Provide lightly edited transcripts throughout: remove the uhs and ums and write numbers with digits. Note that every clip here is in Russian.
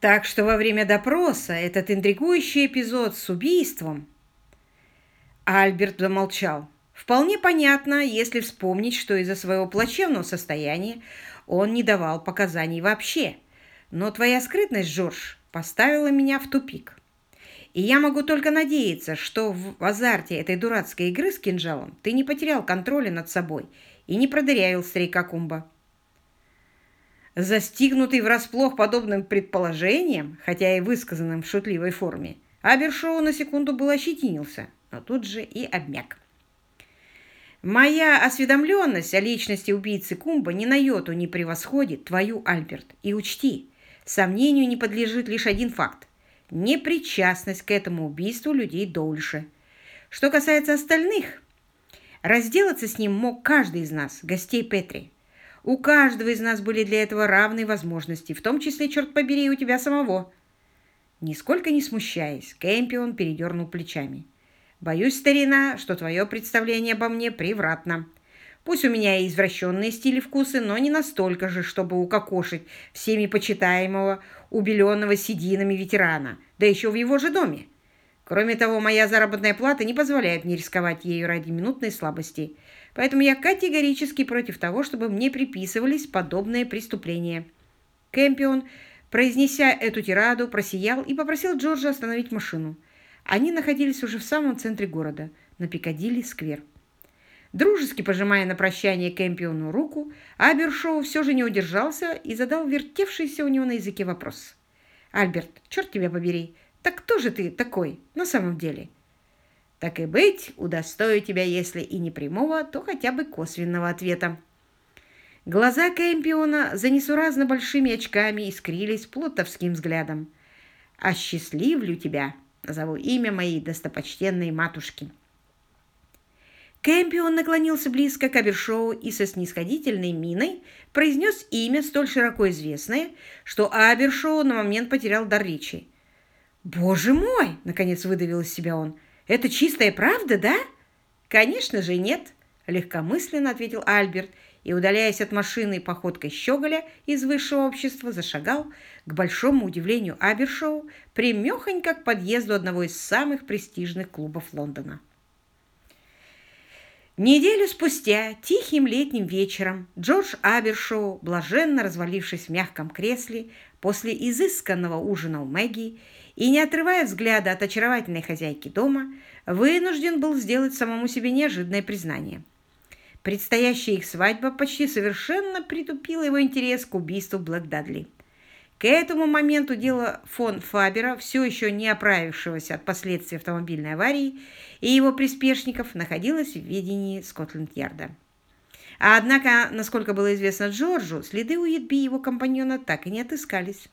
Так что во время допроса этот интригующий эпизод с убийством... Альберт замолчал. Вполне понятно, если вспомнить, что из-за своего плачевного состояния он не давал показаний вообще. Но твоя скрытность, Джордж, поставила меня в тупик. И я могу только надеяться, что в азарте этой дурацкой игры с кинжалом ты не потерял контроля над собой и не продырявил старика Кумба. Застигнутый врасплох подобным предположением, хотя и высказанным в шутливой форме, Абершоу на секунду был ощетинился, но тут же и обмяк. Моя осведомленность о личности убийцы Кумба ни на йоту не превосходит твою, Альберт. И учти, сомнению не подлежит лишь один факт – непричастность к этому убийству людей Доульша. Что касается остальных, разделаться с ним мог каждый из нас, гостей Петри. У каждого из нас были для этого равные возможности, в том числе, черт побери, и у тебя самого. Нисколько не смущаясь, Кэмпион передернул плечами. Боюсь, старина, что твое представление обо мне превратно. Пусть у меня и извращенные стили вкусы, но не настолько же, чтобы укокошить всеми почитаемого, убеленного сединами ветерана, да еще в его же доме. Кроме того, моя заработная плата не позволяет мне рисковать ею ради минутной слабости, поэтому я категорически против того, чтобы мне приписывались подобные преступления. Кэмпион, произнеся эту тираду, просиял и попросил Джорджа остановить машину. Они находились уже в самом центре города, на Пикадилли-сквер. Дружески пожимая на прощание Кэмпиону руку, Абершоу все же не удержался и задал вертевшийся у него на языке вопрос. «Альберт, черт тебя побери, так кто же ты такой на самом деле?» «Так и быть, удостою тебя, если и не прямого, то хотя бы косвенного ответа». Глаза Кэмпиона за несуразно большими очками искрились плутовским взглядом. «Осчастливлю тебя!» Назову имя моей достопочтенной матушки. Кэмпион наклонился близко к Абершоу и со снисходительной миной произнес имя, столь широко известное, что Абершоу на момент потерял дар речи. «Боже мой!» — наконец выдавил из себя он. «Это чистая правда, да?» «Конечно же нет!» — легкомысленно ответил Альберт и, удаляясь от машины походкой щеголя из высшего общества, зашагал, к большому удивлению Абершоу, прямехонько к подъезду одного из самых престижных клубов Лондона. Неделю спустя, тихим летним вечером, Джордж Абершоу, блаженно развалившись в мягком кресле после изысканного ужина у Мэгги и не отрывая взгляда от очаровательной хозяйки дома, вынужден был сделать самому себе неожиданное признание. Предстоящая их свадьба почти совершенно притупила его интерес к убийству Блэк Дадли. К этому моменту дело фон Фабера, все еще не оправившегося от последствий автомобильной аварии, и его приспешников находилось в ведении Скотланд-Ярда. Однако, насколько было известно Джорджу, следы Уитби и его компаньона так и не отыскались.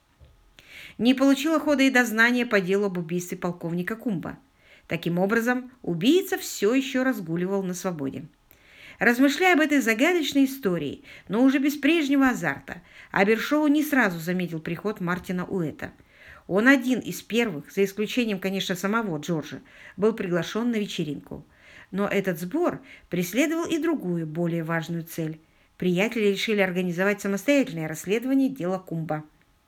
Не получило хода и дознание по делу об убийстве полковника Кумба. Таким образом, убийца все еще разгуливал на свободе. Размышляя об этой загадочной истории, но уже без прежнего азарта, Абершоу не сразу заметил приход Мартина Уэта. Он один из первых, за исключением, конечно, самого Джорджа, был приглашен на вечеринку. Но этот сбор преследовал и другую, более важную цель. Приятели решили организовать самостоятельное расследование дела Кумба.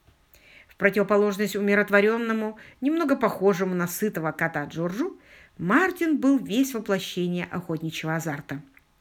В противоположность умиротворенному, немного похожему на сытого кота Джорджу, Мартин был весь воплощение охотничьего азарта.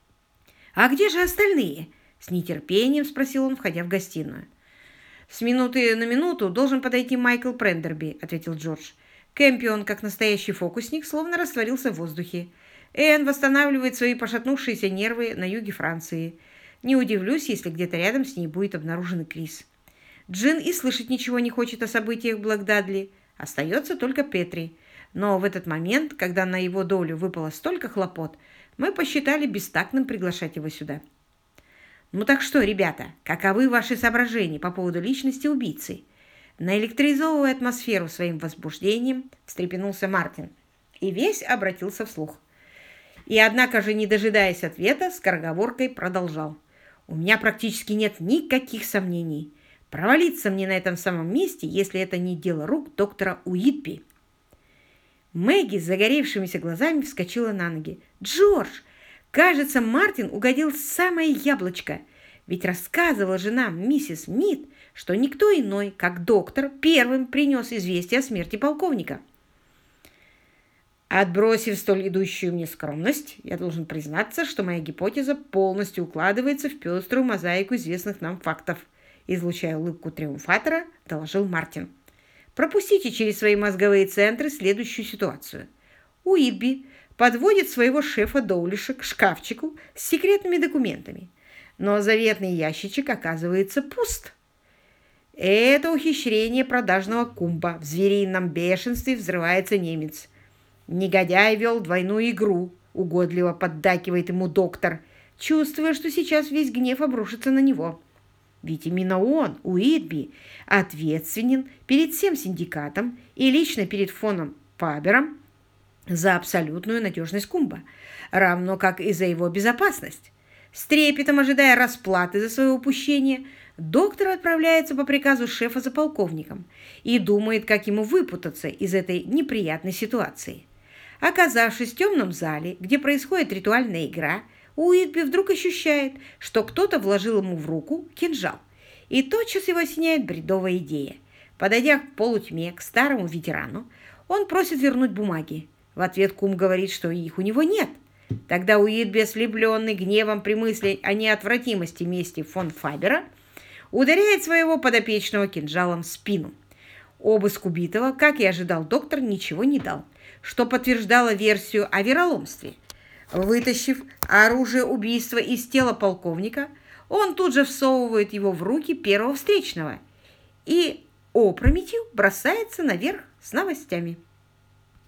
«А где же остальные?» – с нетерпением спросил он, входя в гостиную. «С минуты на минуту должен подойти Майкл Прендерби», – ответил Джордж. Кэмпион, как настоящий фокусник, словно растворился в воздухе. Энн восстанавливает свои пошатнувшиеся нервы на юге Франции. Не удивлюсь, если где-то рядом с ней будет обнаружен Крис. Джин и слышать ничего не хочет о событиях Блэк Дадли. Остается только Петри. Но в этот момент, когда на его долю выпало столько хлопот, мы посчитали бестактным приглашать его сюда. «Ну так что, ребята, каковы ваши соображения по поводу личности убийцы?» Наэлектризовывая атмосферу своим возбуждением, встрепенулся Мартин и весь обратился вслух. И, однако же, не дожидаясь ответа, скороговоркой продолжал. «У меня практически нет никаких сомнений. Провалиться мне на этом самом месте, если это не дело рук доктора Уитби». Мэгги с загоревшимися глазами вскочила на ноги. «Джордж, кажется, Мартин угодил в самое яблочко. Ведь рассказывала же нам миссис Мид, что никто иной, как доктор, первым принес известие о смерти полковника. Отбросив столь идущую мне скромность, я должен признаться, что моя гипотеза полностью укладывается в пеструю мозаику известных нам фактов, излучая улыбку триумфатора, доложил Мартин. Пропустите через свои мозговые центры следующую ситуацию. Уитби подводит своего шефа Доулиша к шкафчику с секретными документами, но заветный ящичек оказывается пуст. Это ухищрение продажного кумба. В зверином бешенстве взрывается немец. Негодяй вел двойную игру, угодливо поддакивает ему доктор, чувствуя, что сейчас весь гнев обрушится на него. Ведь именно он, Уитби, ответственен перед всем синдикатом и лично перед фоном Фабером за абсолютную надежность кумба, равно как и за его безопасность. С трепетом ожидая расплаты за свое упущение, доктор отправляется по приказу шефа за полковником и думает, как ему выпутаться из этой неприятной ситуации. Оказавшись в темном зале, где происходит ритуальная игра, Уитби вдруг ощущает, что кто-то вложил ему в руку кинжал, и тотчас его осеняет бредовая идея. Подойдя в полутьме к старому ветерану, он просит вернуть бумаги. В ответ кум говорит, что их у него нет. Тогда Уитби, ослепленный гневом при мысли о неотвратимости мести фон Фабера, ударяет своего подопечного кинжалом в спину. Обыск убитого, как и ожидал доктор, ничего не дал, что подтверждало версию о вероломстве. Вытащив оружие убийства из тела полковника, он тут же всовывает его в руки первого встречного и опрометью бросается наверх с новостями.